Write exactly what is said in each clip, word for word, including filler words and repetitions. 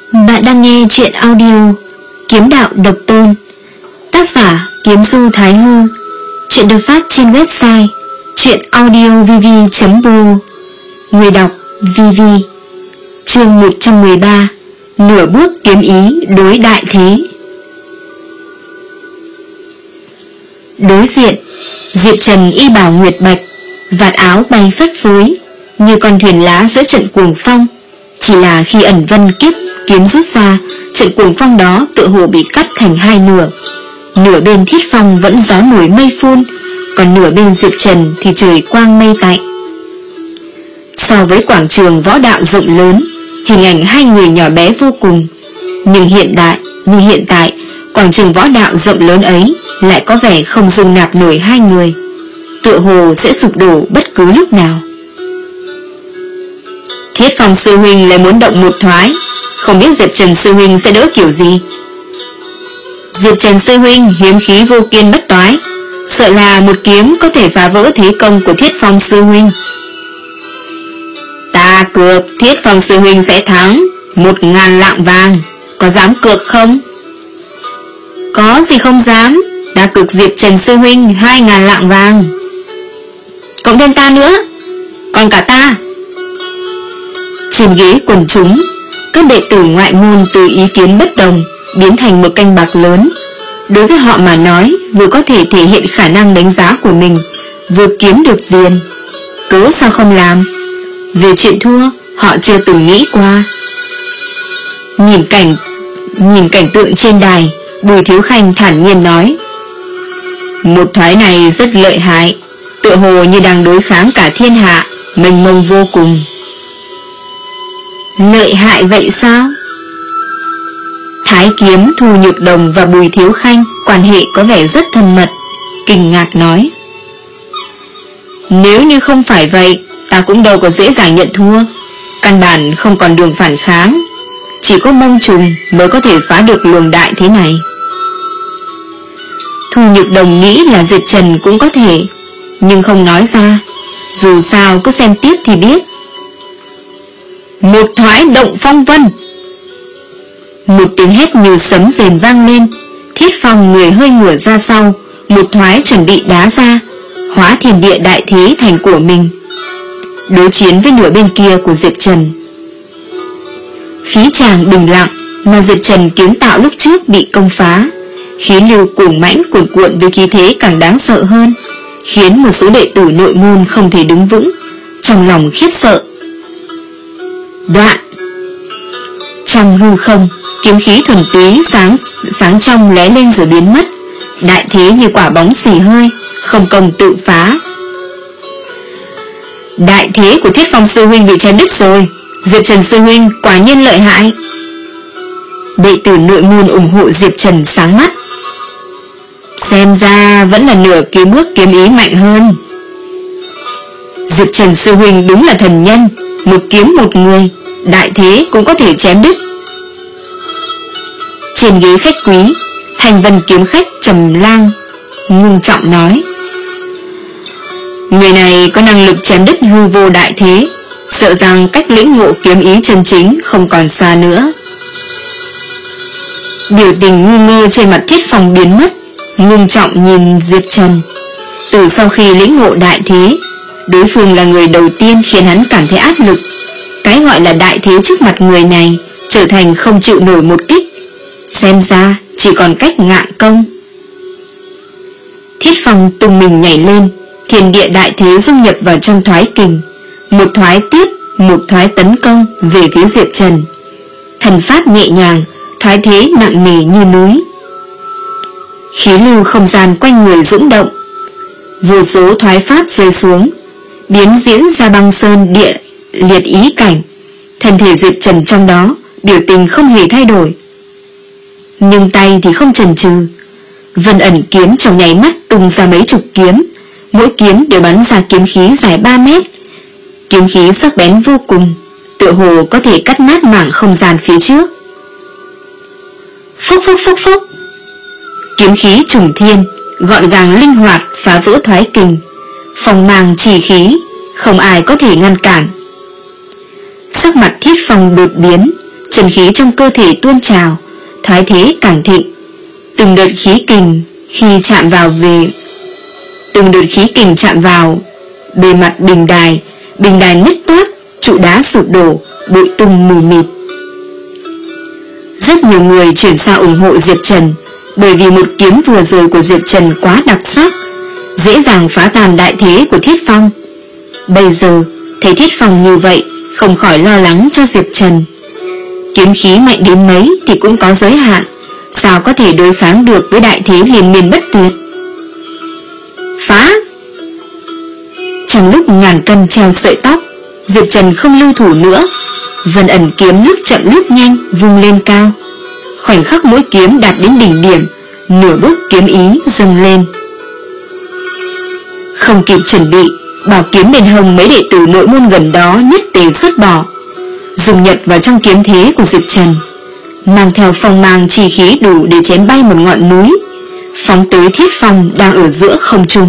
Bạn đang nghe chuyện audio Kiếm Đạo Độc Tôn, tác giả Kiếm Du Thái Hư. Chuyện được phát trên website chuyenaudiovv chấm pro. Người đọc vê vê. Chương một trăm mười ba. Nửa bước kiếm ý đối đại thế. Đối diện, Diệp Trần y bào nguyệt bạch, vạt áo bay phất phới như con thuyền lá giữa trận cuồng phong. Chỉ là khi ẩn vân kiếp kiếm rút ra, trận cuồng phong đó tựa hồ bị cắt thành hai nửa. Nửa bên Thiết Phong vẫn gió nổi mây phun, còn nửa bên Diệp Trần thì trời quang mây tạnh. So với quảng trường võ đạo rộng lớn, hình ảnh hai người nhỏ bé vô cùng. Nhưng hiện đại, nhưng hiện tại, quảng trường võ đạo rộng lớn ấy lại có vẻ không dung nạp nổi hai người, tựa hồ sẽ sụp đổ bất cứ lúc nào. Thiết Phong sư huynh lại muốn động một thoái, không biết Diệp Trần sư huynh sẽ đỡ kiểu gì. Diệp Trần sư huynh hiếm khí vô kiên bất toái, sợ là một kiếm có thể phá vỡ thế công của Thiết Phong sư huynh. Ta cược Thiết Phong sư huynh sẽ thắng một ngàn lạng vàng, có dám cược không? Có gì không dám, đã cược Diệp Trần sư huynh hai ngàn lạng vàng. Cộng thêm ta nữa, còn cả ta. Trên ghế quần chúng, các đệ tử ngoại môn từ ý kiến bất đồng biến thành một canh bạc lớn. Đối với họ mà nói, vừa có thể thể hiện khả năng đánh giá của mình, vừa kiếm được tiền, cớ sao không làm? Về chuyện thua, họ chưa từng nghĩ qua. Nhìn cảnh Nhìn cảnh tượng trên đài, Bùi Thiếu Khanh thản nhiên nói: một thoái này rất lợi hại, tựa hồ như đang đối kháng cả thiên hạ, mênh mông vô cùng. Lợi hại vậy sao? Thái Kiếm, Thu Nhược Đồng và Bùi Thiếu Khanh quan hệ có vẻ rất thân mật, kinh ngạc nói: nếu như không phải vậy, ta cũng đâu có dễ dàng nhận thua. Căn bản không còn đường phản kháng, chỉ có Mông Trùng mới có thể phá được luồng đại thế này. Thu Nhược Đồng nghĩ là Diệp Trần cũng có thể, nhưng không nói ra, dù sao cứ xem tiếp thì biết. Một thoái động phong vân. Một tiếng hét như sấm rền vang lên. Thiết Phong người hơi ngửa ra sau, một thoái chuẩn bị đá ra, hóa thiên địa đại thế thành của mình, đối chiến với nửa bên kia của Diệp Trần. Khí tràng bình lặng, mà Diệp Trần kiến tạo lúc trước bị công phá, khí lưu cuồng mãnh cuồn cuộn với khí thế càng đáng sợ hơn, khiến một số đệ tử nội môn không thể đứng vững, trong lòng khiếp sợ. Đoạn. Trong hư không, kiếm khí thuần túy sáng sáng trong lóe lên rồi biến mất, đại thế như quả bóng xì hơi, không công tự phá. Đại thế của Thiết Phong sư huynh bị chém đứt rồi, Diệp Trần sư huynh quả nhiên lợi hại. Đệ tử nội môn ủng hộ Diệp Trần sáng mắt. Xem ra vẫn là nửa kiếm bước kiếm ý mạnh hơn. Diệp Trần sư huynh đúng là thần nhân, một kiếm một người, đại thế cũng có thể chém đứt. Trên ghế khách quý, Thành Vân kiếm khách Trầm Lang ngưng trọng nói: người này có năng lực chém đứt hư vô đại thế, sợ rằng cách lĩnh ngộ kiếm ý chân chính không còn xa nữa. Biểu tình ngu ngơ trên mặt Thiết Phong biến mất, ngưng trọng nhìn Diệp Trần. Từ sau khi lĩnh ngộ đại thế, đối phương là người đầu tiên khiến hắn cảm thấy áp lực. Cái gọi là đại thế trước mặt người này trở thành không chịu nổi một kích, xem ra chỉ còn cách ngạn công. Thiết Phong tung mình nhảy lên, thiên địa đại thế dung nhập vào trong thoái kình, một thoái tiếp một thoái tấn công về phía Diệp Trần. Thần pháp nhẹ nhàng, thoái thế nặng nề như núi. Khí lưu không gian quanh người dũng động, vô số thoái pháp rơi xuống, biến diễn ra băng sơn địa liệt ý cảnh. Thân thể Diệp Trần trong đó, biểu tình không hề thay đổi, nhưng tay thì không chần chừ. Vân ẩn kiếm trong nháy mắt tung ra mấy chục kiếm, mỗi kiếm đều bắn ra kiếm khí dài ba mét. Kiếm khí sắc bén vô cùng, tựa hồ có thể cắt nát mảng không gian phía trước. Phúc phúc phúc phúc. Kiếm khí trùng thiên, gọn gàng linh hoạt phá vỡ thoái kình, phong mang chỉ khí, không ai có thể ngăn cản. Sắc mặt Thiết Phong đột biến, chân khí trong cơ thể tuôn trào, thoái thế càng thịnh. Từng đợt khí kình khi chạm vào về Từng đợt khí kình chạm vào bề mặt bình đài, bình đài nứt toác, trụ đá sụp đổ, bụi tung mù mịt. Rất nhiều người chuyển sang ủng hộ Diệp Trần, bởi vì một kiếm vừa rồi của Diệp Trần quá đặc sắc, dễ dàng phá tan đại thế của Thiết Phong. Bây giờ thấy Thiết Phong như vậy, không khỏi lo lắng cho Diệp Trần. Kiếm khí mạnh đến mấy thì cũng có giới hạn, sao có thể đối kháng được với đại thế liên miên bất tuyệt. Phá! Trong lúc ngàn cân treo sợi tóc, Diệp Trần không lưu thủ nữa. Vân ẩn kiếm lúc chậm lúc nhanh vung lên cao. Khoảnh khắc mỗi kiếm đạt đến đỉnh điểm, nửa bước kiếm ý dâng lên. Không kịp chuẩn bị, bảo kiếm bên hông mấy đệ tử nội môn gần đó nhất tề xuất bỏ, dùng nhập vào trong kiếm thế của Diệp Trần, mang theo phong mang chi khí đủ để chém bay một ngọn núi, phóng tới Thiết Phong đang ở giữa không trung.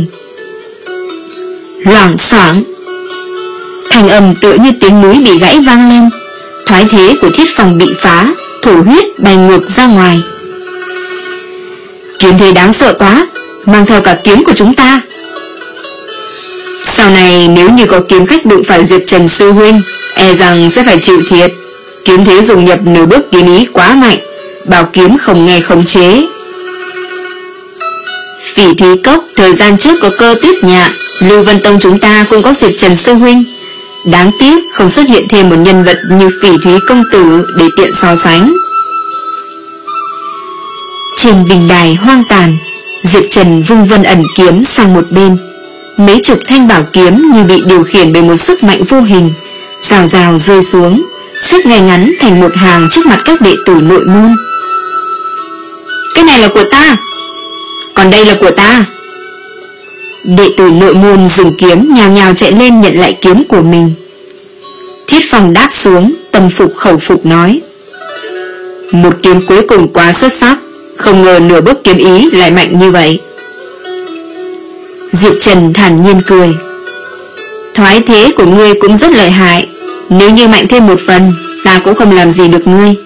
Loảng xoảng, thanh âm tựa như tiếng núi bị gãy vang lên. Thoái thế của Thiết Phong bị phá, thổ huyết bay ngược ra ngoài. Kiếm thế đáng sợ quá, mang theo cả kiếm của chúng ta. Sau này nếu như có kiếm khách đụng phải Diệp Trần sư huynh, e rằng sẽ phải chịu thiệt. Kiếm thế dùng nhập nửa bước kiếm ý quá mạnh, bảo kiếm không nghe khống chế. Phỉ Thúy Cốc thời gian trước có cơ tuyết nhạn, Lưu Vân Tông chúng ta cũng có Diệp Trần sư huynh. Đáng tiếc không xuất hiện thêm một nhân vật như Phỉ Thúy công tử để tiện so sánh. Trên bình đài hoang tàn, Diệp Trần vung vân ẩn kiếm sang một bên. Mấy chục thanh bảo kiếm như bị điều khiển bởi một sức mạnh vô hình, rào rào rơi xuống, xếp ngay ngắn thành một hàng trước mặt các đệ tử nội môn. Cái này là của ta, còn đây là của ta. Đệ tử nội môn dùng kiếm nhào nhào chạy lên nhận lại kiếm của mình. Thiết Phong đáp xuống, tâm phục khẩu phục nói: một kiếm cuối cùng quá xuất sắc, không ngờ nửa bước kiếm ý lại mạnh như vậy. Diệp Trần thản nhiên cười: thoái thế của ngươi cũng rất lợi hại, nếu như mạnh thêm một phần, ta cũng không làm gì được ngươi.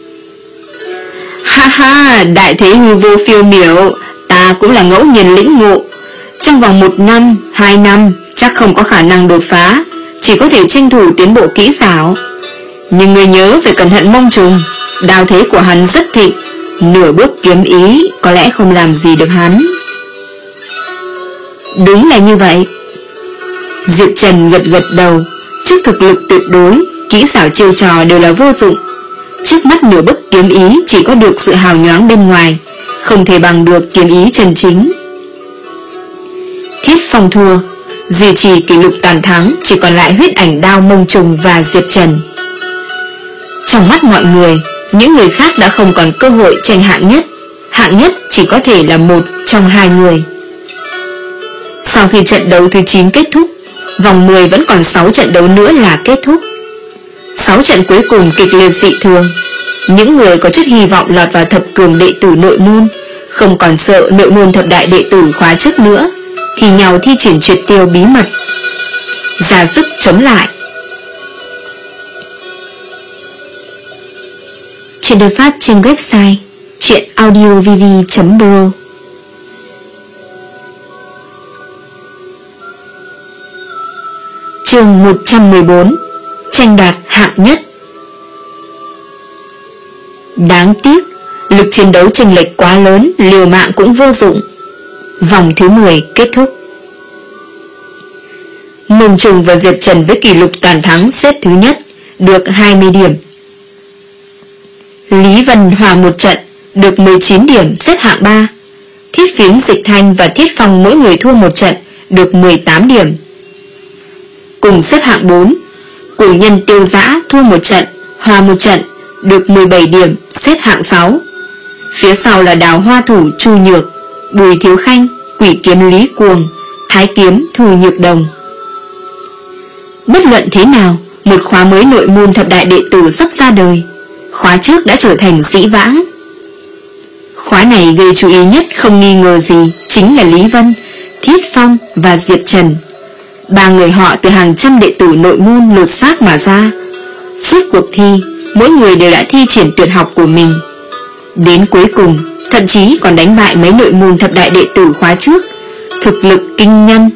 Ha ha, đại thế hư vô phiêu miểu, ta cũng là ngẫu nhiên lĩnh ngộ. Trong vòng một năm, hai năm chắc không có khả năng đột phá, chỉ có thể tranh thủ tiến bộ kỹ xảo. Nhưng ngươi nhớ phải cẩn thận Mông Trùng, đao thế của hắn rất thịnh, nửa bước kiếm ý có lẽ không làm gì được hắn. Đúng là như vậy. Diệp Trần gật gật đầu. Trước thực lực tuyệt đối, kỹ xảo chiêu trò đều là vô dụng. Trước mắt nửa bước kiếm ý chỉ có được sự hào nhoáng bên ngoài, không thể bằng được kiếm ý chân chính. Thiết Phong thua, duy trì kỷ lục toàn thắng chỉ còn lại huyết ảnh đao Mông Trùng và Diệp Trần. Trong mắt mọi người, những người khác đã không còn cơ hội tranh hạng nhất. Hạng nhất chỉ có thể là một trong hai người. Sau khi trận đấu thứ chín kết thúc, vòng mười vẫn còn sáu trận đấu nữa là kết thúc. sáu trận cuối cùng kịch liệt dị thường. Những người có chút hy vọng lọt vào thập cường đệ tử nội môn, không còn sợ nội môn thập đại đệ tử khóa trước nữa, thì nhau thi triển tuyệt tiêu bí mật, ra sức chống lại. Chuyện được phát trên website truyện audio v v chấm pro. Chương một trăm mười bốn. Tranh đoạt hạng nhất. Đáng tiếc, lực chiến đấu chênh lệch quá lớn, liều mạng cũng vô dụng. Vòng thứ mười kết thúc. Mông Trùng và Diệp Trần với kỷ lục toàn thắng xếp thứ nhất, được hai mươi điểm. Lý Vân hòa một trận, được mười chín điểm, xếp hạng ba. Thiết Phiến Dịch Thanh và Thiết Phong mỗi người thua một trận, được mười tám điểm. Cùng xếp hạng bốn, Cửu Nhân Tiêu Dã thua một trận, hòa một trận, được mười bảy điểm, xếp hạng sáu. Phía sau là Đào Hoa Thủ Chu Nhược, Bùi Thiếu Khanh, Quỷ Kiếm Lý Cuồng, Thái Kiếm Thù Nhược Đồng. Bất luận thế nào, một khóa mới nội môn thập đại đệ tử sắp ra đời. Khóa trước đã trở thành dĩ vãng. Khóa này gây chú ý nhất không nghi ngờ gì chính là Lý Vân, Thiết Phong và Diệp Trần. Ba người họ từ hàng trăm đệ tử nội môn lột xác mà ra. Suốt cuộc thi, mỗi người đều đã thi triển tuyệt học của mình. Đến cuối cùng thậm chí còn đánh bại mấy nội môn thập đại đệ tử khóa trước, thực lực kinh nhân.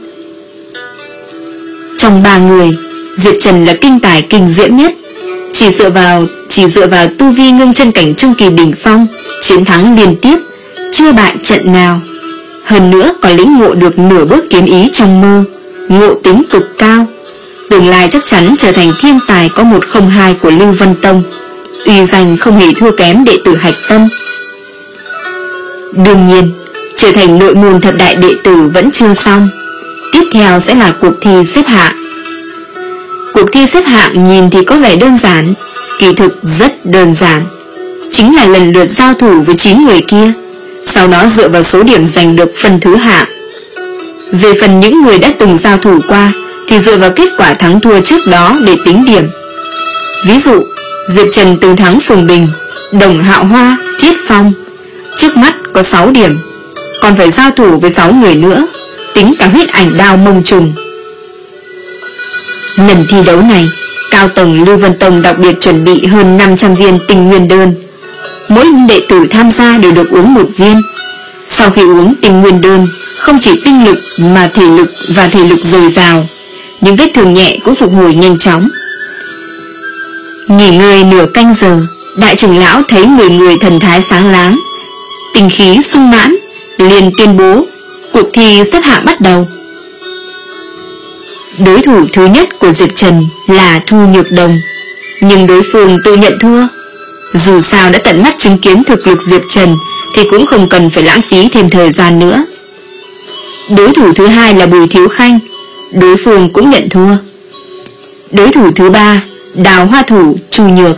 Trong ba người, Diệp Trần là kinh tài kinh diễm nhất. Chỉ dựa vào Chỉ dựa vào tu vi ngưng chân cảnh trung kỳ đỉnh phong, chiến thắng liên tiếp, chưa bại trận nào. Hơn nữa còn lĩnh ngộ được nửa bước kiếm ý trong mơ, ngộ tính cực cao. Tương lai chắc chắn trở thành thiên tài có một không hai của Lưu Vân Tông, uy danh không hề thua kém đệ tử Hạch Tâm. Đương nhiên, trở thành nội môn thập đại đệ tử vẫn chưa xong. Tiếp theo sẽ là cuộc thi xếp hạng. Cuộc thi xếp hạng nhìn thì có vẻ đơn giản, kỳ thực rất đơn giản. Chính là lần lượt giao thủ với chín người kia, sau đó dựa vào số điểm giành được phần thứ hạng. Về phần những người đã từng giao thủ qua thì dựa vào kết quả thắng thua trước đó để tính điểm. Ví dụ, Diệp Trần từng thắng Phùng Bình, Đồng Hạo Hoa, Thiết Phong, trước mắt có sáu điểm, còn phải giao thủ với sáu người nữa, tính cả huyết ảnh đao mông trùng. Lần thi đấu này, cao tầng Lưu Vân Tông đặc biệt chuẩn bị hơn năm trăm viên tinh nguyên đơn. Mỗi đệ tử tham gia đều được uống một viên. Sau khi uống tinh nguyên đơn, không chỉ tinh lực mà thể lực và thể lực dồi dào, những vết thương nhẹ cũng phục hồi nhanh chóng. Nghỉ ngơi nửa canh giờ, đại trưởng lão thấy mười người thần thái sáng láng, tinh khí sung mãn, liền tuyên bố cuộc thi xếp hạng bắt đầu. Đối thủ thứ nhất của Diệp Trần là Thu Nhược Đồng, nhưng đối phương tự nhận thua. Dù sao đã tận mắt chứng kiến thực lực Diệp Trần thì cũng không cần phải lãng phí thêm thời gian nữa. Đối thủ thứ hai là Bùi Thiếu Khanh, đối phương cũng nhận thua. Đối thủ thứ ba, Đào Hoa Thủ Chu Nhược.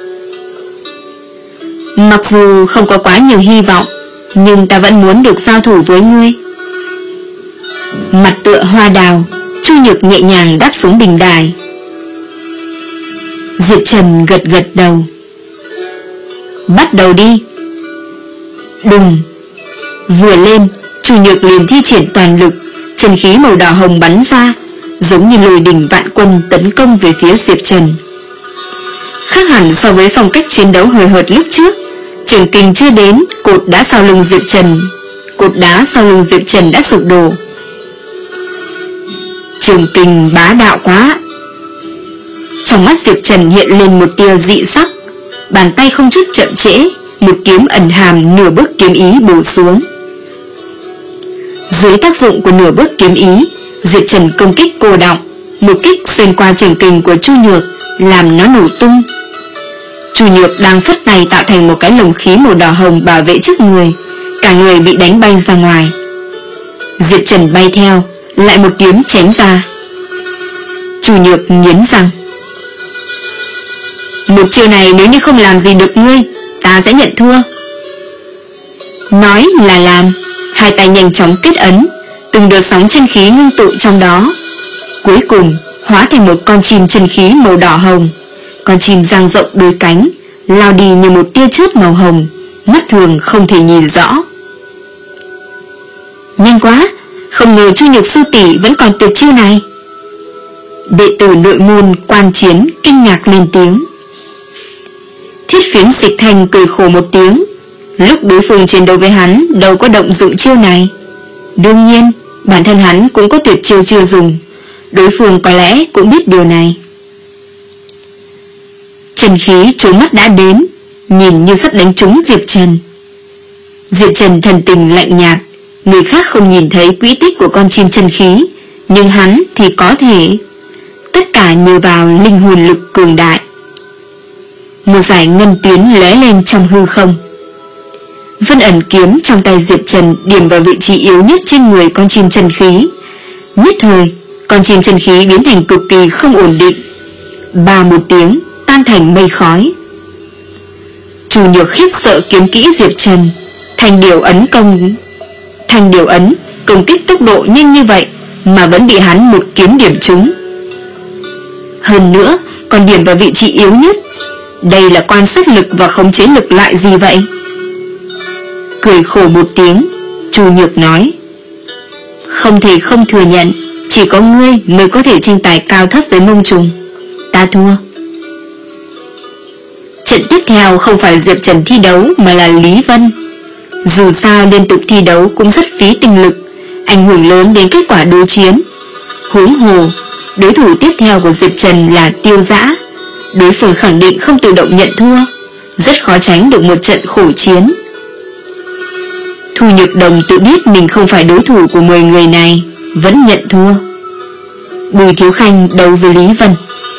Mặc dù không có quá nhiều hy vọng, nhưng ta vẫn muốn được giao thủ với ngươi. Mặt tựa hoa đào, Chu Nhược nhẹ nhàng đáp xuống bình đài. Diệp Trần gật gật đầu. Bắt đầu đi. Đùng. Vừa lên, Chu Nhược liền thi triển toàn lực, chân khí màu đỏ hồng bắn ra, giống như lôi đình vạn quân tấn công về phía Diệp Trần. Khác hẳn so với phong cách chiến đấu hời hợt lúc trước, trường kình chưa đến, cột đá sau lưng Diệp Trần Cột đá sau lưng Diệp Trần đã sụp đổ. Trường kình bá đạo quá. Trong mắt Diệp Trần hiện lên một tia dị sắc, bàn tay không chút chậm trễ, một kiếm ẩn hàm nửa bước kiếm ý bổ xuống. Dưới tác dụng của nửa bước kiếm ý, Diệp Trần công kích cô đọng, một kích xuyên qua trường kình của Chu Nhược, làm nó nổ tung. Chu Nhược đang phất tay tạo thành một cái lồng khí màu đỏ hồng bảo vệ trước người, cả người bị đánh bay ra ngoài. Diệp Trần bay theo, lại một kiếm chém ra. Chu Nhược nghiến răng. Một chiêu này nếu như không làm gì được ngươi, ta sẽ nhận thua. Nói là làm, hai tay nhanh chóng kết ấn, từng đợt sóng chân khí ngưng tụ trong đó, cuối cùng hóa thành một con chim chân khí màu đỏ hồng. Con chim dang rộng đôi cánh, lao đi như một tia chớp màu hồng, mắt thường không thể nhìn rõ. Nhanh quá, không ngờ Chu Nhược sư tỷ vẫn còn tuyệt chiêu này. Đệ tử nội môn Quan Chiến kinh ngạc lên tiếng. Thiết Phiến Dịch Thành cười khổ một tiếng. Lúc đối phương chiến đấu với hắn đâu có động dụng chiêu này. Đương nhiên bản thân hắn cũng có tuyệt chiêu chưa dùng, đối phương có lẽ cũng biết điều này. Chân khí trốn mắt đã đến, nhìn như sắp đánh trúng Diệp Trần. Diệp Trần thần tình lạnh nhạt, người khác không nhìn thấy quỹ tích của con chim chân khí, nhưng hắn thì có thể. Tất cả nhờ vào linh hồn lực cường đại. Một dải ngân tuyến lóe lên trong hư không. Vân ẩn kiếm trong tay Diệp Trần điểm vào vị trí yếu nhất trên người con chim chân khí. Nhất thời, con chim chân khí biến thành cực kỳ không ổn định. Ba một tiếng, tan thành mây khói. Chu Nhược khiếp sợ kiếm kỹ Diệp Trần, thành điều ấn công thành điều ấn công kích tốc độ nhanh như vậy mà vẫn bị hắn một kiếm điểm trúng. Hơn nữa còn điểm vào vị trí yếu nhất. Đây là quan sát lực và khống chế lực loại gì vậy? Cười khổ một tiếng, Chu Nhược nói, không thể không thừa nhận, chỉ có ngươi mới có thể tranh tài cao thấp với Mông Trùng. Ta thua. Trận tiếp theo không phải Diệp Trần thi đấu mà là Lý Vân. Dù sao liên tục thi đấu cũng rất phí tinh lực, ảnh hưởng lớn đến kết quả đối chiến. Huống hồ, đối thủ tiếp theo của Diệp Trần là Tiêu Dã. Đối phương khẳng định không tự động nhận thua, rất khó tránh được một trận khổ chiến. Thu Nhược Đồng tự biết mình không phải đối thủ của mười người này, vẫn nhận thua. Bùi Thiếu Khanh đấu với Lý Vân.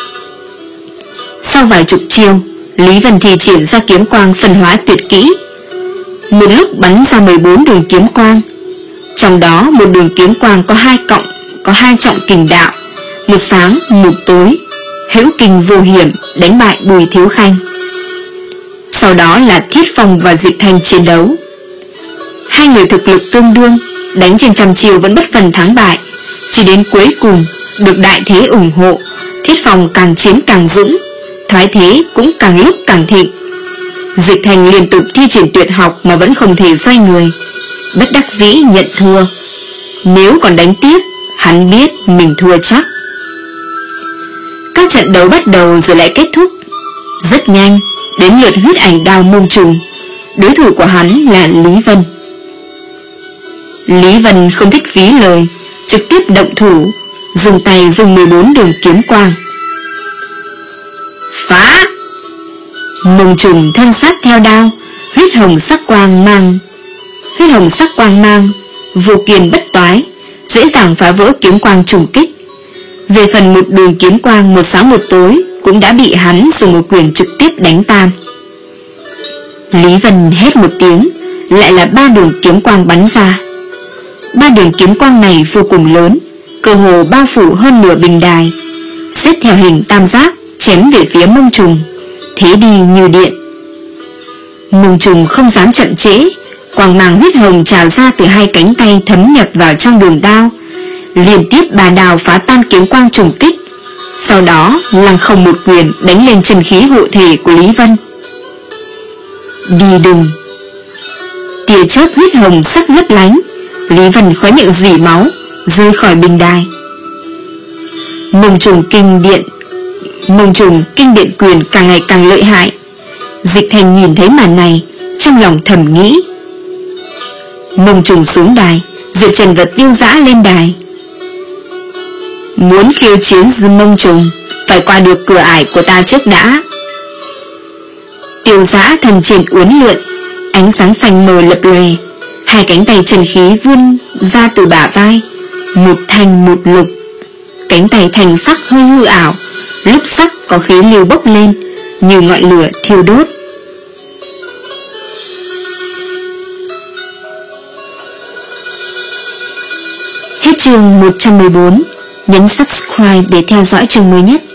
Sau vài chục chiêu, Lý Vân thi triển ra kiếm quang phân hóa tuyệt kỹ. Một lúc bắn ra mười bốn đường kiếm quang. Trong đó một đường kiếm quang có hai cộng, có hai trọng kình đạo, một sáng một tối, hữu kình vô hiểm, đánh bại Bùi Thiếu Khanh. Sau đó là Thiết Phong và Dịch Thanh chiến đấu. Hai người thực lực tương đương, đánh trên trăm chiều vẫn bất phần thắng bại. Chỉ đến cuối cùng, được đại thế ủng hộ, Thiết Phong càng chiến càng dũng, thoái thế cũng càng lúc càng thịnh. Dịch Thanh liên tục thi triển tuyệt học mà vẫn không thể xoay người, bất đắc dĩ nhận thua. Nếu còn đánh tiếp, hắn biết mình thua chắc. Các trận đấu bắt đầu rồi lại kết thúc. Rất nhanh, đến lượt huyết ảnh đao mông trùng. Đối thủ của hắn là Lý Vân. Lý Vân không thích phí lời, trực tiếp động thủ, dùng tay dùng mười bốn đường kiếm quang. Phá! Mông trùng thân sát theo đao, huyết hồng sắc quang mang, huyết hồng sắc quang mang, vô kiền bất toái, dễ dàng phá vỡ kiếm quang trùng kích. Về phần một đường kiếm quang một sáng một tối cũng đã bị hắn dùng một quyền trực tiếp đánh tan. Lý Vân hét một tiếng, lại là ba đường kiếm quang bắn ra. Ba đường kiếm quang này vô cùng lớn, cơ hồ bao phủ hơn nửa bình đài, xếp theo hình tam giác chém về phía mông trùng, thế đi như điện. Mông trùng không dám chậm trễ, quang mang huyết hồng trào ra từ hai cánh tay thấm nhập vào trong đường đao, liên tiếp ba đao phá tan kiếm quang trùng kích. Sau đó lăng không một quyền đánh lên chân khí hộ thể của Lý Vân. Đi đùng! Tia chớp huyết hồng sắc lấp lánh, Lý Vân khóe miệng rỉ máu, rơi khỏi bình đài. Mông trùng kinh điện Mông trùng kinh điện quyền càng ngày càng lợi hại. Dịch Thành nhìn thấy màn này, trong lòng thầm nghĩ. Mông trùng xuống đài, Diệp Trần và Tiêu Dã lên đài. Muốn khiêu chiến dư mông trùng, phải qua được cửa ải của ta trước đã. Tiêu Dã thần triển uốn lượn, ánh sáng xanh mờ lập lòe, hai cánh tay trần khí vươn ra từ bả vai, một thanh một lục. Cánh tay thành sắc hơi hư ảo, lúc sắc có khí lưu bốc lên, như ngọn lửa thiêu đốt. Hết chương một trăm mười bốn. Nhấn subscribe để theo dõi chương mới nhất.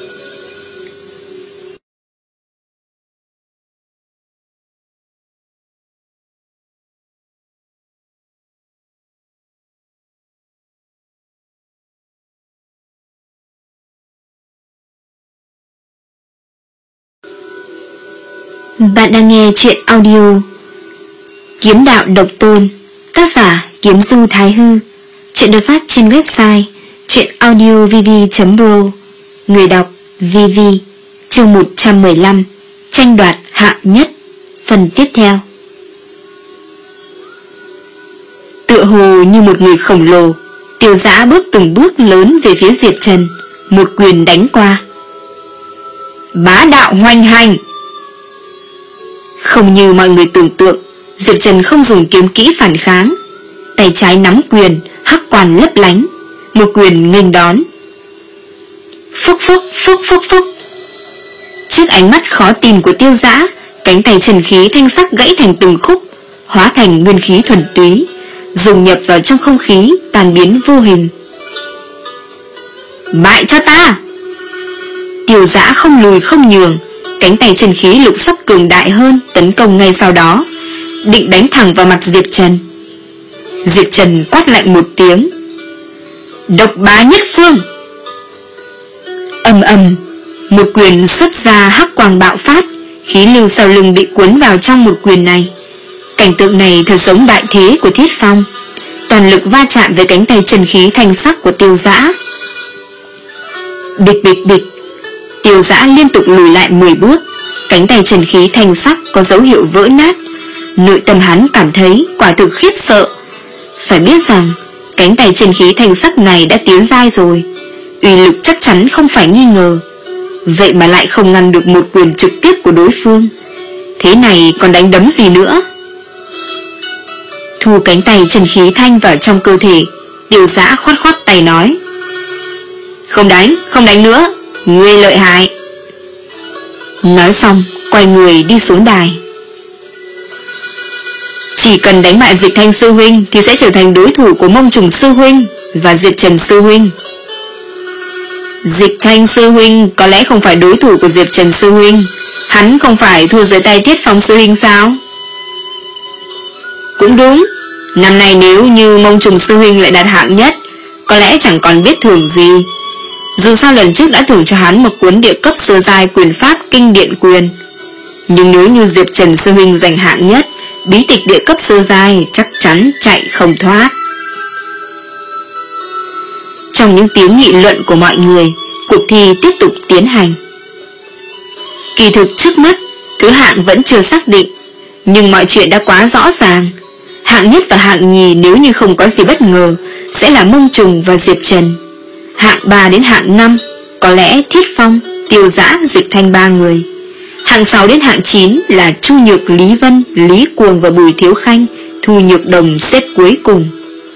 Bạn đang nghe truyện audio Kiếm Đạo Độc Tôn, tác giả Kiếm Du Thái Hư. Truyện được phát trên website truyệnaudiovv chấm pro. Người đọc vê vê. Chương một trăm mười lăm. Tranh đoạt hạng nhất. Phần tiếp theo. Tựa hồ như một người khổng lồ, Tiêu Dã bước từng bước lớn về phía Diệp Trần, một quyền đánh qua. Bá đạo hoành hành! Không như mọi người tưởng tượng, Diệp Trần không dùng kiếm kỹ phản kháng, tay trái nắm quyền, hắc quan lấp lánh, một quyền nghênh đón. Phúc phúc phúc phúc phúc. Trước ánh mắt khó tin của Tiêu Dã, cánh tay trần khí thanh sắc gãy thành từng khúc, hóa thành nguyên khí thuần túy, dùng nhập vào trong không khí, tan biến vô hình. Bại cho ta! Tiêu Dã không lùi không nhường, cánh tay trần khí lục sắc cường đại hơn tấn công ngay sau đó, định đánh thẳng vào mặt Diệp Trần. Diệp Trần quát lạnh một tiếng. Độc bá nhất phương! Ầm ầm, một quyền xuất ra hắc quang bạo phát, khí lưu sau lưng bị cuốn vào trong một quyền này. Cảnh tượng này thật giống đại thế của Thiết Phong, toàn lực va chạm với cánh tay trần khí thanh sắc của Tiêu Dã. Bịch bịch bịch, Tiêu Dã liên tục lùi lại mười bước, Cánh tay Trần Khí Thanh sắc có dấu hiệu vỡ nát. Nội tâm hắn cảm thấy quả thực khiếp sợ. Phải biết rằng cánh tay Trần Khí Thanh sắc này đã tiến giai rồi, uy lực chắc chắn không phải nghi ngờ. Vậy mà lại không ngăn được một quyền trực tiếp của đối phương. Thế này còn đánh đấm gì nữa? Thu cánh tay Trần Khí Thanh vào trong cơ thể, Tiêu Dã khoát khoát tay nói: Không đánh, không đánh nữa, ngươi lợi hại. Nói xong quay người đi xuống đài. Chỉ cần đánh bại Dịch Thanh sư huynh thì sẽ trở thành đối thủ của Mông Trùng sư huynh và Diệp Trần sư huynh. Dịch Thanh sư huynh có lẽ không phải đối thủ của Diệp Trần sư huynh. Hắn không phải thua dưới tay Thiết Phong sư huynh sao? Cũng đúng. Năm nay nếu như Mông Trùng sư huynh lại đạt hạng nhất, có lẽ chẳng còn biết thưởng gì. Dù sao lần trước đã thưởng cho hắn một cuốn địa cấp sơ giai quyền pháp kinh điện quyền. Nhưng nếu như Diệp Trần sư huynh giành hạng nhất, bí tịch địa cấp sơ giai chắc chắn chạy không thoát. Trong những tiếng nghị luận của mọi người, cuộc thi tiếp tục tiến hành. Kỳ thực trước mắt, thứ hạng vẫn chưa xác định, nhưng mọi chuyện đã quá rõ ràng. Hạng nhất và hạng nhì nếu như không có gì bất ngờ sẽ là Mông Trùng và Diệp Trần. Hạng ba đến hạng năm có lẽ Thiết Phong, Tiêu Dã, Dịch Thanh ba người. Hạng sáu đến hạng chín là Chu Nhược, Lý Vân, Lý Cuồng và Bùi Thiếu Khanh, Thu Nhược Đồng xếp cuối cùng.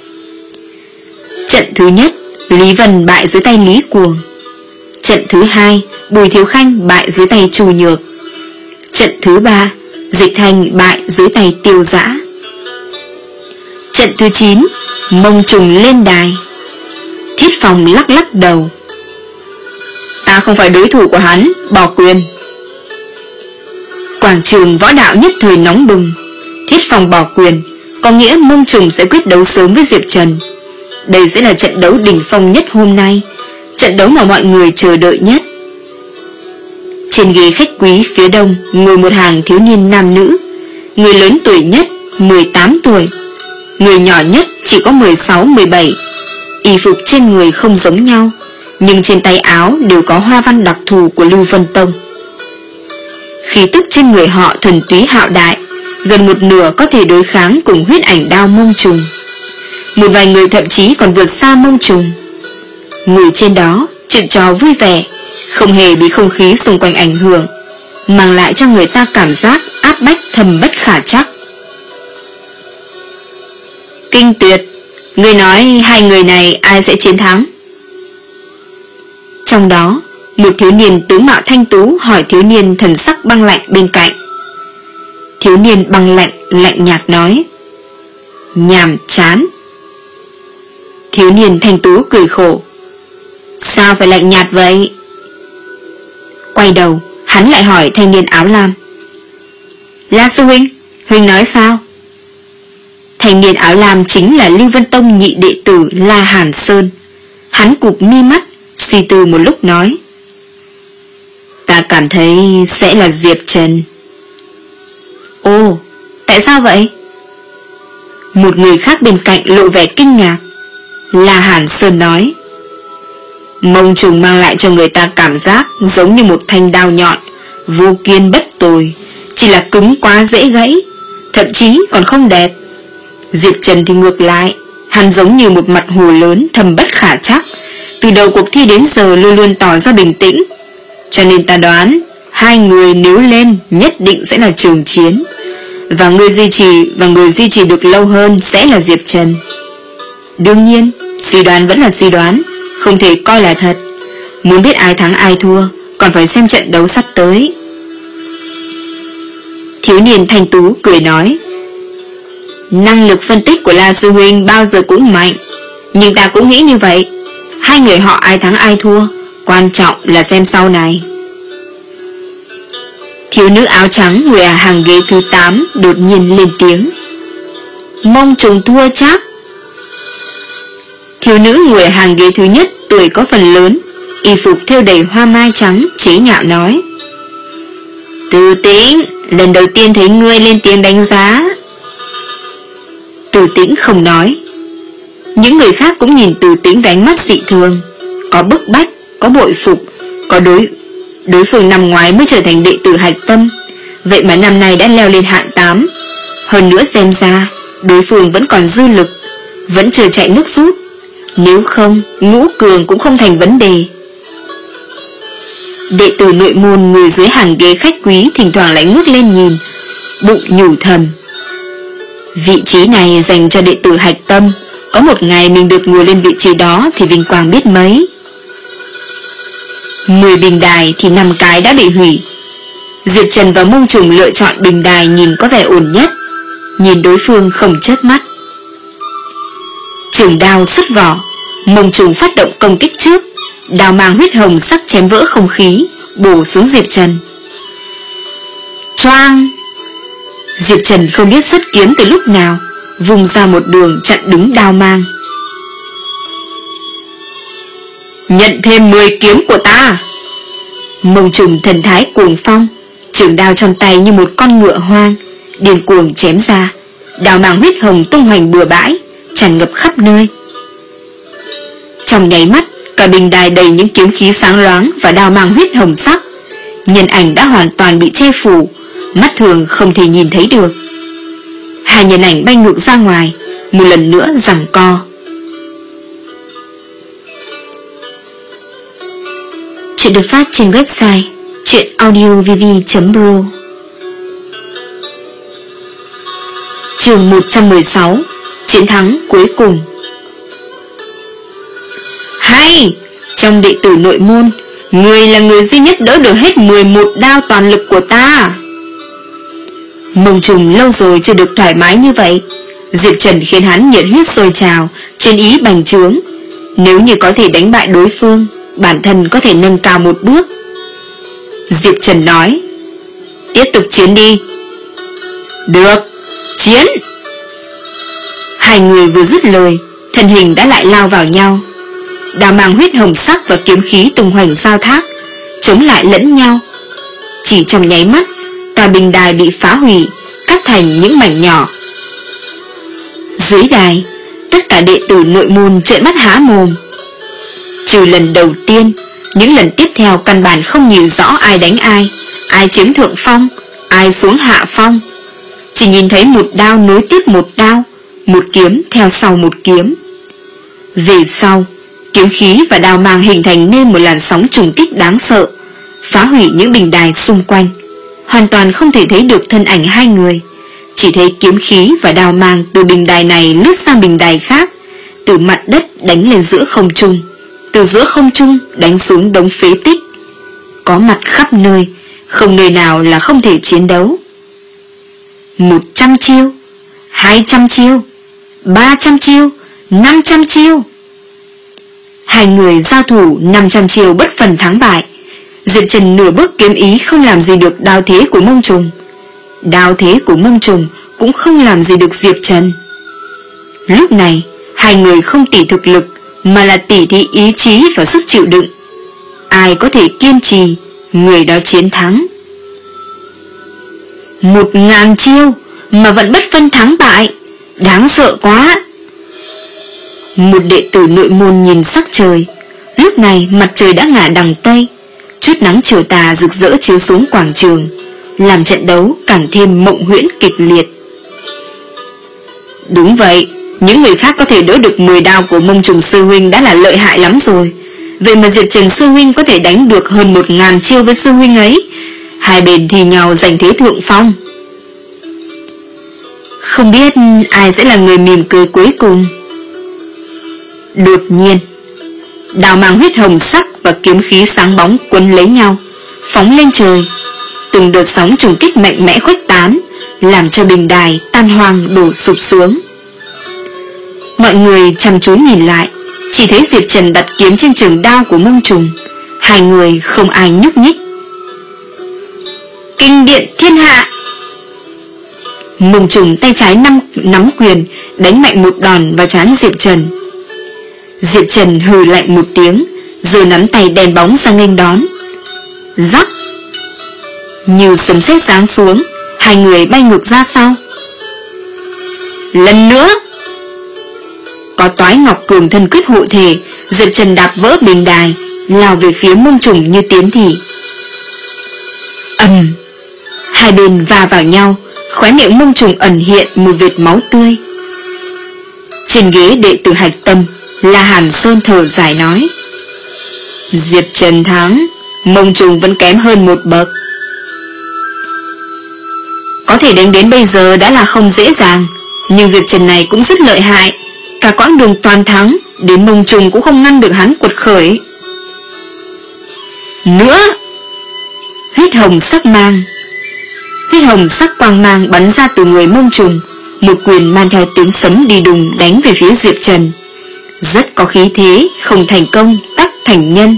Trận thứ nhất, Lý Vân bại dưới tay Lý Cuồng. Trận thứ hai, Bùi Thiếu Khanh bại dưới tay Chu Nhược. Trận thứ ba, Dịch Thanh bại dưới tay Tiêu Dã. Trận thứ chín, Mông Trùng lên đài. Thiết Phong lắc lắc đầu: Ta không phải đối thủ của hắn, bỏ quyền. Quảng trường võ đạo nhất thời nóng bừng. Thiết Phong bỏ quyền có nghĩa Mông Trùng sẽ quyết đấu sớm với Diệp Trần. Đây sẽ là trận đấu đỉnh phong nhất hôm nay, trận đấu mà mọi người chờ đợi nhất. Trên ghế khách quý phía đông ngồi một hàng thiếu niên nam nữ. Người lớn tuổi nhất mười tám tuổi, người nhỏ nhất chỉ có mười sáu mười bảy. Y phục trên người không giống nhau, nhưng trên tay áo đều có hoa văn đặc thù của Lưu Vân Tông. Khí tức trên người họ thuần túy hạo đại, gần một nửa có thể đối kháng cùng huyết ảnh đao Mông Trùng. Một vài người thậm chí còn vượt xa Mông Trùng. Ngồi trên đó chuyện trò vui vẻ, không hề bị không khí xung quanh ảnh hưởng, mang lại cho người ta cảm giác áp bách thầm bất khả chắc. Kinh Tuyệt, ngươi nói hai người này ai sẽ chiến thắng? Trong đó, một thiếu niên tướng mạo thanh tú hỏi thiếu niên thần sắc băng lạnh bên cạnh. Thiếu niên băng lạnh lạnh nhạt nói: Nhàm chán. Thiếu niên thanh tú cười khổ: Sao phải lạnh nhạt vậy? Quay đầu, hắn lại hỏi thanh niên áo lam: La sư huynh, huynh nói sao? Thanh niên áo lam chính là Lưu Vân Tông nhị đệ tử La Hàn Sơn. Hắn cụp mi mắt, suy tư một lúc nói: Ta cảm thấy sẽ là Diệp Trần. Ồ, tại sao vậy? Một người khác bên cạnh lộ vẻ kinh ngạc. La Hàn Sơn nói: Mông Trùng mang lại cho người ta cảm giác giống như một thanh đao nhọn, vô kiên bất tồi, chỉ là cứng quá dễ gãy, thậm chí còn không đẹp. Diệp Trần thì ngược lại, hắn giống như một mặt hồ lớn thầm bất khả chắc, từ đầu cuộc thi đến giờ luôn luôn tỏ ra bình tĩnh. Cho nên ta đoán hai người nếu lên nhất định sẽ là trường chiến, và người duy trì và người duy trì được lâu hơn sẽ là Diệp Trần. Đương nhiên, suy đoán vẫn là suy đoán, không thể coi là thật. Muốn biết ai thắng ai thua, còn phải xem trận đấu sắp tới. Thiếu niên thanh tú cười nói: Năng lực phân tích của La sư huynh bao giờ cũng mạnh, nhưng ta cũng nghĩ như vậy. Hai người họ ai thắng ai thua, quan trọng là xem sau này. Thiếu nữ áo trắng ngồi ở hàng ghế thứ tám đột nhiên lên tiếng: Mông Trùng thua chắc. Thiếu nữ ngồi ở hàng ghế thứ nhất tuổi có phần lớn, y phục thêu đầy hoa mai trắng, chế nhạo nói: Từ Tĩnh, lần đầu tiên thấy ngươi lên tiếng đánh giá. Từ Tĩnh không nói. Những người khác cũng nhìn Từ Tĩnh với ánh mắt dị thường, có bức bách, có bội phục, có đối Đối phương năm ngoái mới trở thành đệ tử hạch tâm, vậy mà năm nay đã leo lên hạng tám. Hơn nữa xem ra đối phương vẫn còn dư lực, vẫn chưa chạy nước rút. Nếu không, ngũ cường cũng không thành vấn đề. Đệ tử nội môn người dưới hàng ghế khách quý thỉnh thoảng lại ngước lên nhìn, bụng nhủ thầm: vị trí này dành cho đệ tử hạch tâm, có một ngày mình được ngồi lên vị trí đó thì vinh quang biết mấy. Mười bình đài thì năm cái đã bị hủy. Diệp Trần và Mông Trùng lựa chọn bình đài nhìn có vẻ ổn nhất, nhìn đối phương không chớp mắt. Trường đao xuất vỏ, Mông Trùng phát động công kích trước, đao mang huyết hồng sắc chém vỡ không khí, bổ xuống Diệp Trần. Choang! Diệp Trần không biết xuất kiếm từ lúc nào, vùng ra một đường chặn đứng đao mang. Nhận thêm mười kiếm của ta! Mông Trùng thần thái cuồng phong, trường đao trong tay như một con ngựa hoang, điên cuồng chém ra, đao mang huyết hồng tung hoành bừa bãi, tràn ngập khắp nơi. Trong nháy mắt, cả bình đài đầy những kiếm khí sáng loáng và đao mang huyết hồng sắc. Nhân ảnh đã hoàn toàn bị che phủ, mắt thường không thể nhìn thấy được. Hai nhân ảnh bay ngược ra ngoài, một lần nữa giằng co. Chuyện được phát trên website truyện audio v v chấm pro. Chương một trăm mười sáu, chiến thắng cuối cùng. Hay! Trong đệ tử nội môn, người là người duy nhất đỡ được hết mười một đao toàn lực của ta. Mông Trùng lâu rồi chưa được thoải mái như vậy. Diệp Trần khiến hắn nhiệt huyết sôi trào, trên ý bành trướng. Nếu như có thể đánh bại đối phương, bản thân có thể nâng cao một bước. Diệp Trần nói: tiếp tục chiến đi. Được, chiến! Hai người vừa dứt lời, thân hình đã lại lao vào nhau. Đao mang huyết hồng sắc và kiếm khí tung hoành giao thác, chống lại lẫn nhau. Chỉ trong nháy mắt, tòa bình đài bị phá hủy, cắt thành những mảnh nhỏ. Dưới đài, tất cả đệ tử nội môn trợn mắt há mồm. Trừ lần đầu tiên, những lần tiếp theo căn bản không nhìn rõ ai đánh ai, ai chiếm thượng phong, ai xuống hạ phong. Chỉ nhìn thấy một đao nối tiếp một đao, một kiếm theo sau một kiếm. Về sau, kiếm khí và đao mang hình thành nên một làn sóng trùng kích đáng sợ, phá hủy những bình đài xung quanh. Hoàn toàn không thể thấy được thân ảnh hai người, chỉ thấy kiếm khí và đao mang từ bình đài này lướt sang bình đài khác, từ mặt đất đánh lên giữa không trung, từ giữa không trung đánh xuống đống phế tích. Có mặt khắp nơi, không nơi nào là không thể chiến đấu. Một trăm chiêu, hai trăm chiêu, ba trăm chiêu, năm trăm chiêu. Hai người giao thủ năm trăm chiêu bất phần thắng bại. Diệp Trần nửa bước kiếm ý không làm gì được đao thế của Mông Trùng, đao thế của Mông Trùng cũng không làm gì được Diệp Trần. Lúc này, hai người không tỉ thực lực, mà là tỉ thí ý chí và sức chịu đựng. Ai có thể kiên trì, người đó chiến thắng. Một ngàn chiêu mà vẫn bất phân thắng bại, đáng sợ quá. Một đệ tử nội môn nhìn sắc trời. Lúc này mặt trời đã ngả đằng Tây, chút nắng chiều tà rực rỡ chiếu xuống quảng trường, làm trận đấu càng thêm mộng huyễn kịch liệt. Đúng vậy, những người khác có thể đỡ được mười đao của Mông Trùng sư huynh đã là lợi hại lắm rồi. Vậy mà Diệp Trần sư huynh có thể đánh được hơn một ngàn chiêu với sư huynh ấy. Hai bên thì nhau giành thế thượng phong. Không biết ai sẽ là người mỉm cười cuối cùng. Đột nhiên, đao mang huyết hồng sắc và kiếm khí sáng bóng quấn lấy nhau, phóng lên trời. Từng đợt sóng trùng kích mạnh mẽ khuếch tán, làm cho bình đài tan hoang đổ sụp xuống. Mọi người chăm chú nhìn lại, chỉ thấy Diệp Trần đặt kiếm trên trường đao của Mông Trùng. Hai người không ai nhúc nhích. Kinh điện thiên hạ! Mông Trùng tay trái nắm, nắm quyền, đánh mạnh một đòn vào trán Diệp Trần. Diệp Trần hừ lạnh một tiếng, rồi nắm tay đèn bóng sang nghênh đón. Rắc! Như sấm sét giáng xuống, hai người bay ngược ra sau. Lần nữa! Có toái ngọc cường thân quyết hộ thể, Diệp Trần đạp vỡ bình đài, lao về phía Mông Trùng như tiến thị. Ầm, hai bên va vào nhau, khóe miệng Mông Trùng ẩn hiện một vệt máu tươi. Trên ghế đệ tử hạch tâm, La Hàn Sơn thở dài nói: Diệp Trần thắng, Mông Trùng vẫn kém hơn một bậc. Có thể đánh đến bây giờ đã là không dễ dàng, nhưng Diệp Trần này cũng rất lợi hại. Cả quãng đường toàn thắng, đến Mông Trùng cũng không ngăn được hắn quật khởi. Nữa, huyết hồng sắc mang Huyết hồng sắc quang mang bắn ra từ người Mông Trùng, một quyền mang theo tiếng sấm đi đùng đánh về phía Diệp Trần. Rất có khí thế, không thành công tắc thành nhân.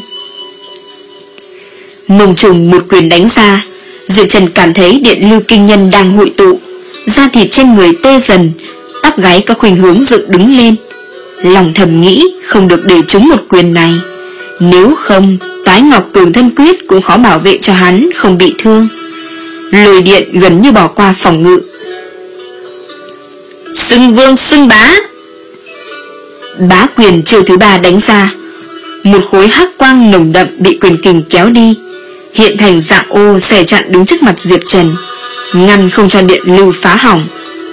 Mông Trùng một quyền đánh ra, Diệp Trần cảm thấy điện lưu kinh nhân đang hội tụ, da thịt trên người tê dần, tóc gáy có khuynh hướng dựng đứng lên. Lòng thầm nghĩ không được để trúng một quyền này, nếu không Toái Ngọc Cường Thân Quyết cũng khó bảo vệ cho hắn không bị thương. Lôi điện gần như bỏ qua phòng ngự. Xưng vương xưng bá. Bá quyền chiêu thứ ba đánh ra, một khối hắc quang nồng đậm bị quyền kình kéo đi, hiện thành dạng ô xẻ chặn đứng trước mặt Diệp Trần, ngăn không cho điện lưu phá hỏng.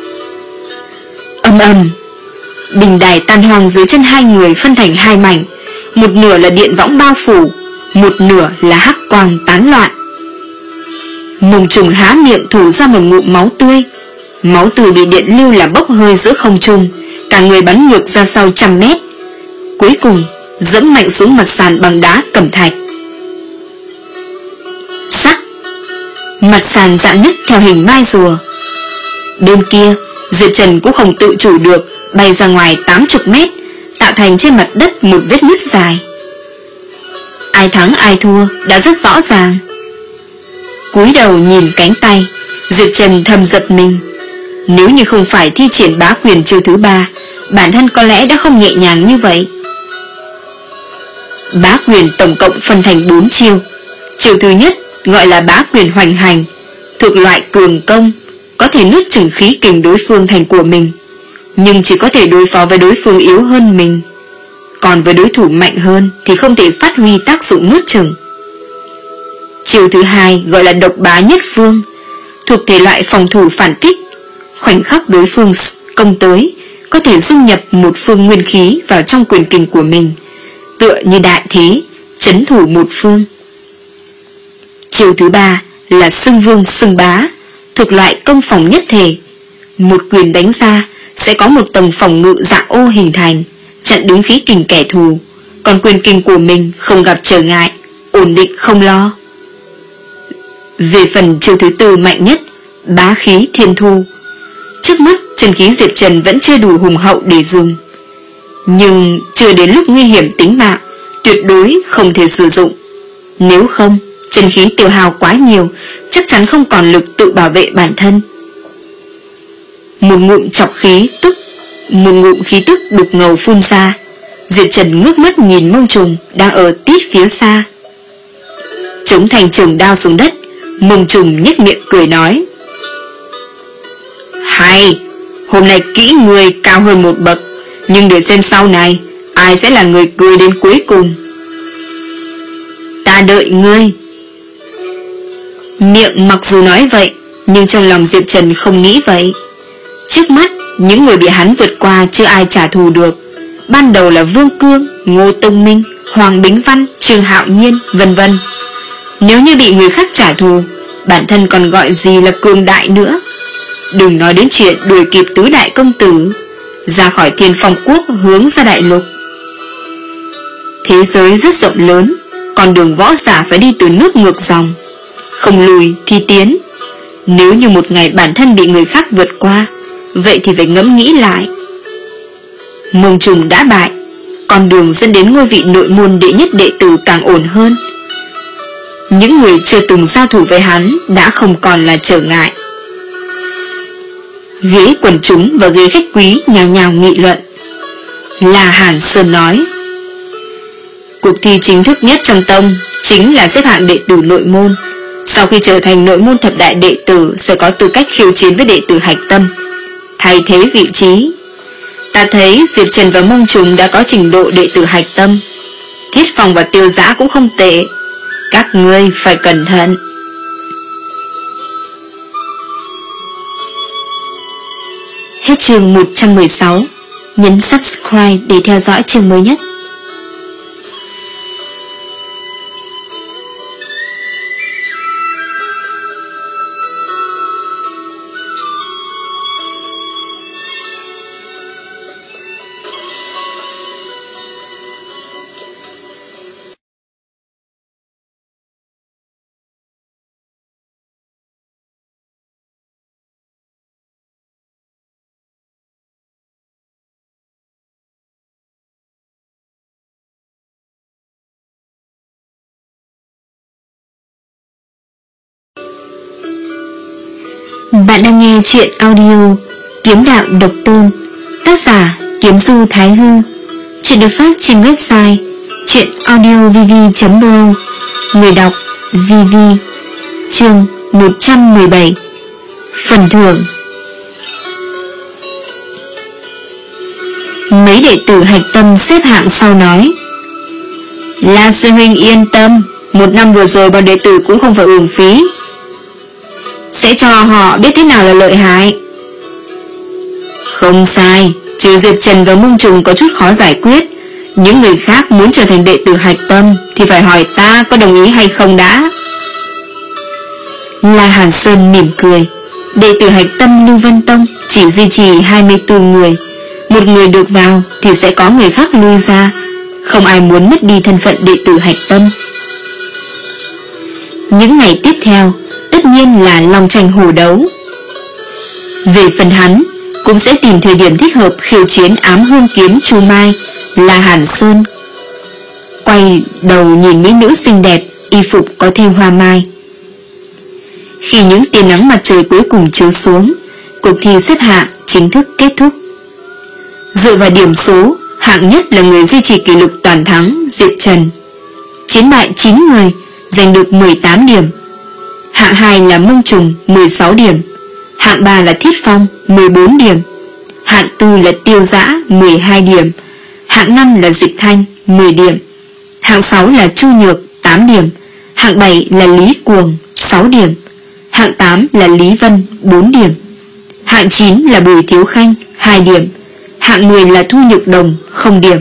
Âm ầm, bình đài tan hoang dưới chân hai người phân thành hai mảnh, một nửa là điện võng bao phủ, một nửa là hắc quang tán loạn. Mông Trùng há miệng thủ ra một ngụm máu tươi, máu tươi bị điện lưu làm bốc hơi giữa không trung, cả người bắn ngược ra sau trăm mét, cuối cùng dẫm mạnh xuống mặt sàn bằng đá cẩm thạch. Sắc, mặt sàn rạn nứt theo hình mai rùa. Bên kia, Diệp Trần cũng không tự chủ được, bay ra ngoài tám mươi mét, tạo thành trên mặt đất một vết nứt dài. Ai thắng ai thua đã rất rõ ràng. Cúi đầu nhìn cánh tay, Diệp Trần thầm giật mình. Nếu như không phải thi triển bá quyền chiêu thứ ba, bản thân có lẽ đã không nhẹ nhàng như vậy. Bá quyền tổng cộng phân thành bốn chiêu. Chiêu thứ nhất gọi là bá quyền hoành hành, thuộc loại cường công, có thể nuốt chửng khí kình đối phương thành của mình, nhưng chỉ có thể đối phó với đối phương yếu hơn mình. Còn với đối thủ mạnh hơn thì không thể phát huy tác dụng nuốt chửng. Chiêu thứ hai gọi là độc bá nhất phương, thuộc thể loại phòng thủ phản kích, khoảnh khắc đối phương công tới, có thể dung nhập một phương nguyên khí vào trong quyền kình của mình, tựa như đại thế, trấn thủ một phương. Chiêu thứ ba là xưng vương xưng bá, thuộc loại công phòng nhất thể. Một quyền đánh ra sẽ có một tầng phòng ngự dạng ô hình thành, chặn đứng khí kình kẻ thù, còn quyền kình của mình không gặp trở ngại, ổn định không lo. Về phần chiêu thứ tư mạnh nhất, bá khí thiên thu, trước mắt chân khí Diệp Trần vẫn chưa đủ hùng hậu để dùng, nhưng chưa đến lúc nguy hiểm tính mạng, tuyệt đối không thể sử dụng. Nếu không, chân khí tiêu hao quá nhiều, chắc chắn không còn lực tự bảo vệ bản thân. Một ngụm chọc khí tức, một ngụm khí tức đục ngầu phun ra. Diệp Trần ngước mắt nhìn Mông Trùng đang ở tít phía xa. Chống thành trường đao xuống đất, Mông Trùng nhếch miệng cười nói: Hay, hôm nay kỹ người cao hơn một bậc, nhưng để xem sau này ai sẽ là người cười đến cuối cùng. Ta đợi ngươi. Miệng mặc dù nói vậy, nhưng trong lòng Diệp Trần không nghĩ vậy. Trước mắt, những người bị hắn vượt qua chưa ai trả thù được. Ban đầu là Vương Cương, Ngô Tông Minh, Hoàng Bính Văn, Trương Hạo Nhiên, vân vân. Nếu như bị người khác trả thù, bản thân còn gọi gì là cường đại nữa. Đừng nói đến chuyện đuổi kịp tứ đại công tử, ra khỏi Thiên Phong Quốc hướng ra đại lục. Thế giới rất rộng lớn, con đường võ giả phải đi từ nước ngược dòng, không lùi thì tiến. Nếu như một ngày bản thân bị người khác vượt qua, vậy thì phải ngẫm nghĩ lại. Mông Trùng đã bại, con đường dẫn đến ngôi vị nội môn đệ nhất đệ tử càng ổn hơn. Những người chưa từng giao thủ với hắn đã không còn là trở ngại. Ghế quần chúng và ghế khách quý nhào nhào nghị luận. La Hàn Sơn nói: Cuộc thi chính thức nhất trong tông chính là xếp hạng đệ tử nội môn. Sau khi trở thành nội môn thập đại đệ tử sẽ có tư cách khiêu chiến với đệ tử hạch tâm, thay thế vị trí. Ta thấy Diệp Trần và Mông Trùng đã có trình độ đệ tử hạch tâm, Thiết Phong và Tiêu Giã cũng không tệ. Các ngươi phải cẩn thận. Hết chương một trăm mười sáu. Nhấn subscribe để theo dõi chương mới nhất. Bạn đang nghe chuyện audio Kiếm Đạo Độc Tôn, tác giả Kiếm Du Thái Hư. Chuyện được phát trên website chuyenaudiovv chấm pro. Người đọc vê vê. Chương một trăm mười bảy. Phần thưởng. Mấy đệ tử hạch tâm xếp hạng sau nói: La sư huynh yên tâm, một năm vừa rồi bọn đệ tử cũng không phải uổng phí, sẽ cho họ biết thế nào là lợi hại. Không sai, trừ Diệp Trần và Mông Trùng có chút khó giải quyết, những người khác muốn trở thành đệ tử hạch tâm thì phải hỏi ta có đồng ý hay không đã. La Hàn Sơn mỉm cười. Đệ tử hạch tâm Lưu Vân Tông chỉ duy trì hai mươi tư người, một người được vào thì sẽ có người khác lui ra, không ai muốn mất đi thân phận đệ tử hạch tâm. Những ngày tiếp theo tất nhiên là long tranh hổ đấu. Về phần hắn, cũng sẽ tìm thời điểm thích hợp khiêu chiến ám hương kiếm Chu Mai. Là Hàn Sơn quay đầu nhìn mỹ nữ xinh đẹp, y phục có thêu hoa mai. Khi những tia nắng mặt trời cuối cùng chiếu xuống, cuộc thi xếp hạng chính thức kết thúc. Dựa vào điểm số, hạng nhất là người duy trì kỷ lục toàn thắng Diệp Trần, chiến bại chín người, giành được mười tám điểm. Hạng hai là Mông Trùng mười sáu điểm, hạng ba là Thiết Phong mười bốn điểm, hạng tư là Tiêu Dã mười hai điểm, hạng năm là Dịch Thanh mười điểm, hạng sáu là Chu Nhược tám điểm, hạng bảy là Lý Cuồng sáu điểm, hạng tám là Lý Vân bốn điểm, hạng chín là Bùi Thiếu Khanh hai điểm, hạng mười là Thu Nhược Đồng không điểm.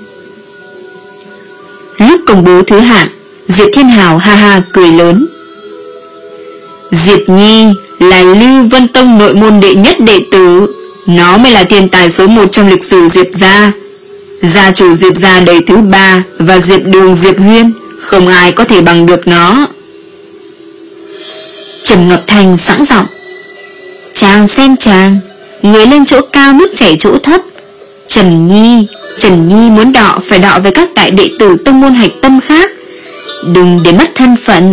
Lúc công bố thứ hạng, Diệp Thiên Hào ha ha cười lớn. Diệp Nhi là Lưu Vân Tông nội môn đệ nhất đệ tử, nó mới là thiên tài số một trong lịch sử Diệp gia. Gia chủ Diệp gia đời thứ ba và Diệp Đường Diệp Huyên, không ai có thể bằng được nó. Trầm Ngọc Thành sẵn giọng: Chàng xem chàng, người lên chỗ cao nước chảy chỗ thấp. Trần Nhi, Trần Nhi muốn đọ phải đọ với các đại đệ tử tông môn hạch tâm khác, đừng để mất thân phận.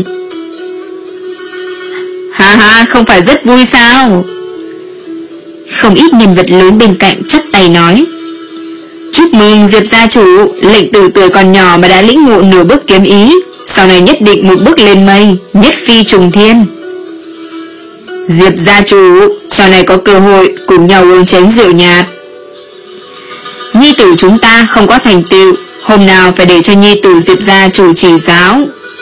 Ha ha, không phải rất vui sao? Không ít nhân vật lớn bên cạnh chắp tay nói: Chúc mừng Diệp gia chủ, lệnh tử tuổi còn nhỏ mà đã lĩnh ngộ nửa bước kiếm ý, sau này nhất định một bước lên mây, nhất phi trùng thiên. Diệp gia chủ, sau này có cơ hội cùng nhau uống chén rượu nhạt. Nhi tử chúng ta không có thành tựu, hôm nào phải để cho nhi tử Diệp gia chủ chỉ giáo.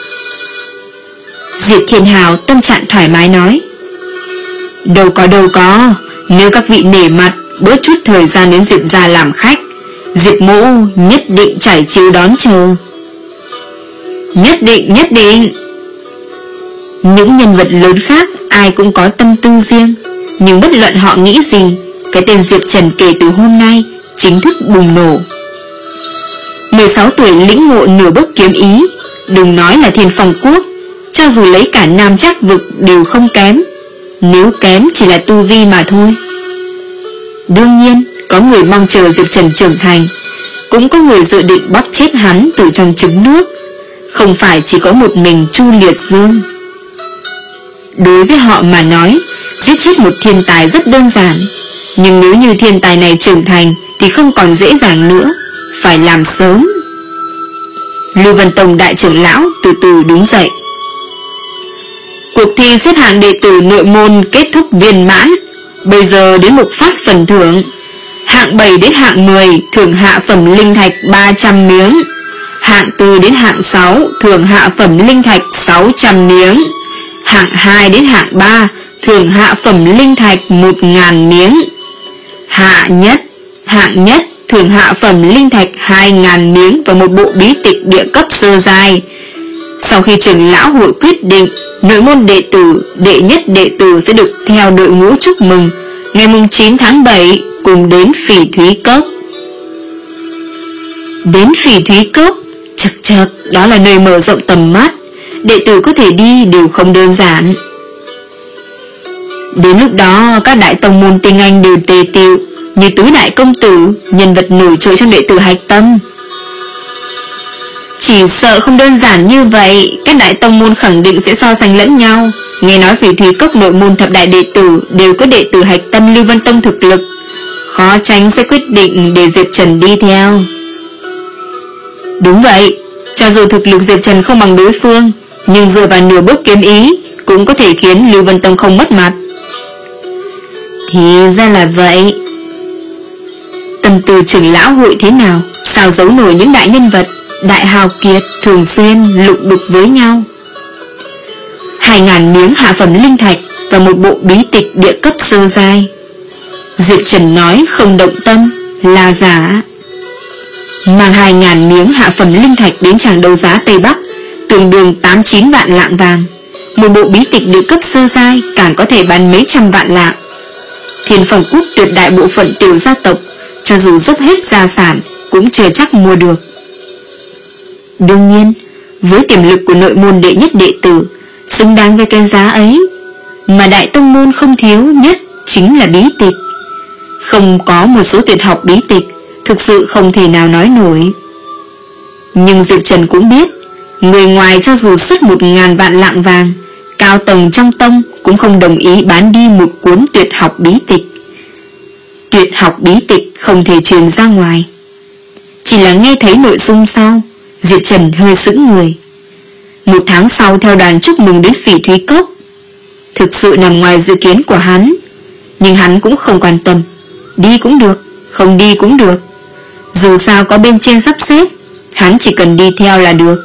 Diệp Thiên Hào tâm trạng thoải mái nói: Đâu có đâu có, nếu các vị nể mặt, bớt chút thời gian đến Diệp gia làm khách, Diệp mỗ nhất định trải chiếu đón chờ. Nhất định, nhất định. Những nhân vật lớn khác ai cũng có tâm tư riêng, nhưng bất luận họ nghĩ gì, cái tên Diệp Trần kể từ hôm nay chính thức bùng nổ. Mười sáu tuổi lĩnh ngộ nửa bước kiếm ý, đừng nói là Thiên Phong Quốc, cho dù lấy cả Nam Trác vực đều không kém, nếu kém chỉ là tu vi mà thôi. Đương nhiên có người mong chờ Diệp Trần trưởng thành, cũng có người dự định bóp chết hắn từ trong trứng nước, không phải chỉ có một mình Chu Liệt Dương. Đối với họ mà nói, giết chết một thiên tài rất đơn giản, nhưng nếu như thiên tài này trưởng thành thì không còn dễ dàng nữa, phải làm sớm. Lưu Vân Tông đại trưởng lão từ từ đứng dậy. Cuộc thi xếp hạng đệ tử nội môn kết thúc viên mãn, bây giờ đến mục phát phần thưởng. Hạng bảy đến hạng mười thưởng hạ phẩm linh thạch ba trăm miếng, hạng tư đến hạng sáu thưởng hạ phẩm linh thạch sáu trăm miếng, hạng hai đến hạng ba thưởng hạ phẩm linh thạch một nghìn miếng, Hạ nhất, hạng nhất thường hạ phẩm linh thạch hai ngàn miếng và một bộ bí tịch địa cấp sơ giai. Sau khi trưởng lão hội quyết định, nội môn đệ tử, đệ nhất đệ tử sẽ được theo đội ngũ chúc mừng ngày chín tháng bảy cùng đến Phỉ Thúy Cốc. Đến Phỉ Thúy Cốc, chật chật, đó là nơi mở rộng tầm mắt, đệ tử có thể đi đều không đơn giản. Đến lúc đó, các đại tông môn tinh anh đều tề tiệu, như tứ đại công tử, nhân vật nổi trội trong đệ tử hạch tâm. Chỉ sợ không đơn giản như vậy, các đại tông môn khẳng định sẽ so sánh lẫn nhau. Nghe nói Phỉ Thúy Cốc nội môn thập đại đệ tử đều có đệ tử hạch tâm Lưu Vân Tông thực lực, khó tránh sẽ quyết định để Diệp Trần đi theo. Đúng vậy, cho dù thực lực Diệp Trần không bằng đối phương, nhưng dựa vào nửa bước kiếm ý cũng có thể khiến Lưu Vân Tông không mất mặt. Thì ra là vậy. Tâm tư trưởng lão hội thế nào, sao giấu nổi những đại nhân vật, đại hào kiệt thường xuyên lục đục với nhau. Hai ngàn miếng hạ phẩm linh thạch và một bộ bí tịch địa cấp sơ giai. Diệp Trần nói không động tâm là giả. Mang hai ngàn miếng hạ phẩm linh thạch đến tràng đấu giá Tây Bắc, tương đương tám chín vạn lạng vàng. Một bộ bí tịch địa cấp sơ giai càng có thể bán mấy trăm vạn lạng. Thiên Phong Quốc tuyệt đại bộ phận tiểu gia tộc, cho dù dốc hết gia sản cũng chưa chắc mua được. Đương nhiên, với tiềm lực của nội môn đệ nhất đệ tử, xứng đáng với cái giá ấy. Mà đại tông môn không thiếu nhất chính là bí tịch. Không có một số tuyệt học bí tịch, thực sự không thể nào nói nổi. Nhưng Diệp Trần cũng biết, người ngoài cho dù xuất một ngàn vạn lạng vàng, cao tầng trong tông cũng không đồng ý bán đi một cuốn tuyệt học bí tịch. Tuyệt học bí tịch không thể truyền ra ngoài. Chỉ là nghe thấy nội dung sau, Diệp Trần hơi sững người. Một tháng sau theo đoàn chúc mừng đến Phỉ Thúy Cốc, thực sự nằm ngoài dự kiến của hắn. Nhưng hắn cũng không quan tâm, đi cũng được, không đi cũng được. Dù sao có bên trên sắp xếp, hắn chỉ cần đi theo là được.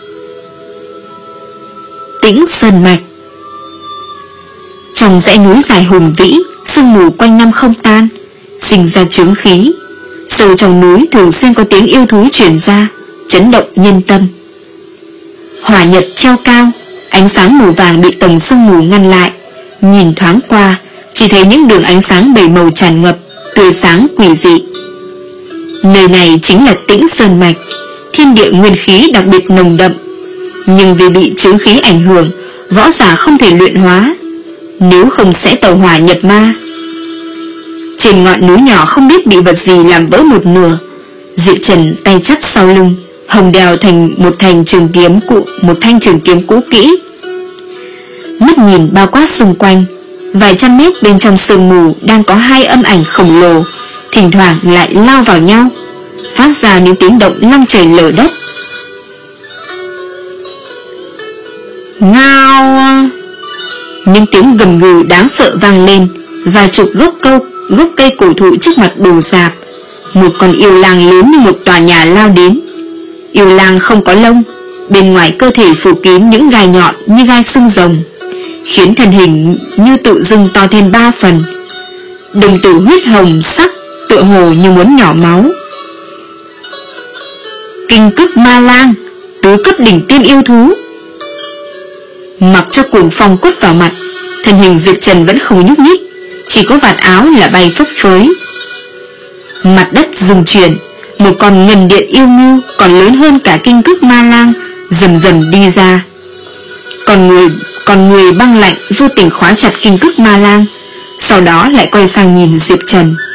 Tĩnh Sơn Mạch. Trong dãy núi dài hùng vĩ, sương mù quanh năm không tan, sinh ra chướng khí. Sâu trong núi thường xuyên có tiếng yêu thú truyền ra, chấn động nhân tâm. Hỏa nhật treo cao, ánh sáng màu vàng bị tầng sương mù ngăn lại. Nhìn thoáng qua, chỉ thấy những đường ánh sáng bảy màu tràn ngập, tươi sáng quỷ dị. Nơi này chính là Tĩnh Sơn Mạch, thiên địa nguyên khí đặc biệt nồng đậm. Nhưng vì bị chướng khí ảnh hưởng, võ giả không thể luyện hóa, nếu không sẽ tẩu hỏa nhập ma. Trên ngọn núi nhỏ không biết bị vật gì làm vỡ một nửa. Diệp Trần tay chắp sau lưng, hồng đèo thành một thành trường kiếm cũ, một thanh trường kiếm cũ kỹ. Mắt nhìn bao quát xung quanh, vài trăm mét bên trong sương mù đang có hai âm ảnh khổng lồ, thỉnh thoảng lại lao vào nhau, phát ra những tiếng động long trời lở đất. Ngao! Những tiếng gầm gừ đáng sợ vang lên, và chục gốc câu gốc cây cổ thụ trước mặt đổ rạp. Một con yêu lang lớn như một tòa nhà lao đến. Yêu lang không có lông, bên ngoài cơ thể phủ kín những gai nhọn như gai xương rồng, khiến thân hình như tự dưng to thêm ba phần. Đồng tử huyết hồng sắc, tựa hồ như muốn nhỏ máu. Kinh Cức Ma Lang, tứ cấp đỉnh tiên yêu thú. Mặc cho cuồng phong quất vào mặt, thân hình Diệp Trần vẫn không nhúc nhích, chỉ có vạt áo là bay phấp phới. Mặt đất rung chuyển, một con ngân điện yêu ngưu còn lớn hơn cả Kinh Cức Ma Lang dần dần đi ra. Còn người còn người băng lạnh vô tình khóa chặt Kinh Cức Ma Lang, sau đó lại quay sang nhìn Diệp Trần.